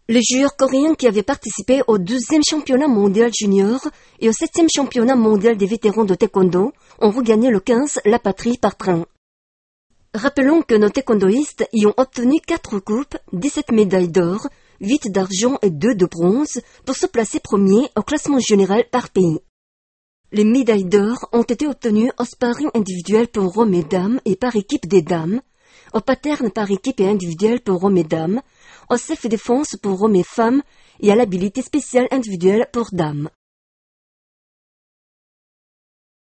Les joueurs coréens qui avaient participé au 12e championnat mondial junior et au 7e championnat mondial des vétérans de taekwondo ont regagné le 15 la patrie par train. Rappelons que nos taekwondoïstes y ont obtenu 4 coupes, 17 médailles d'or, 8 d'argent et 2 de bronze pour se placer premier au classement général par pays. Les médailles d'or ont été obtenues au sparring individuel pour hommes et dames et par équipe des dames, au pattern par équipe et individuel pour hommes et dames, au self-défense pour hommes et femmes et à l'habilité spéciale individuelle pour dames.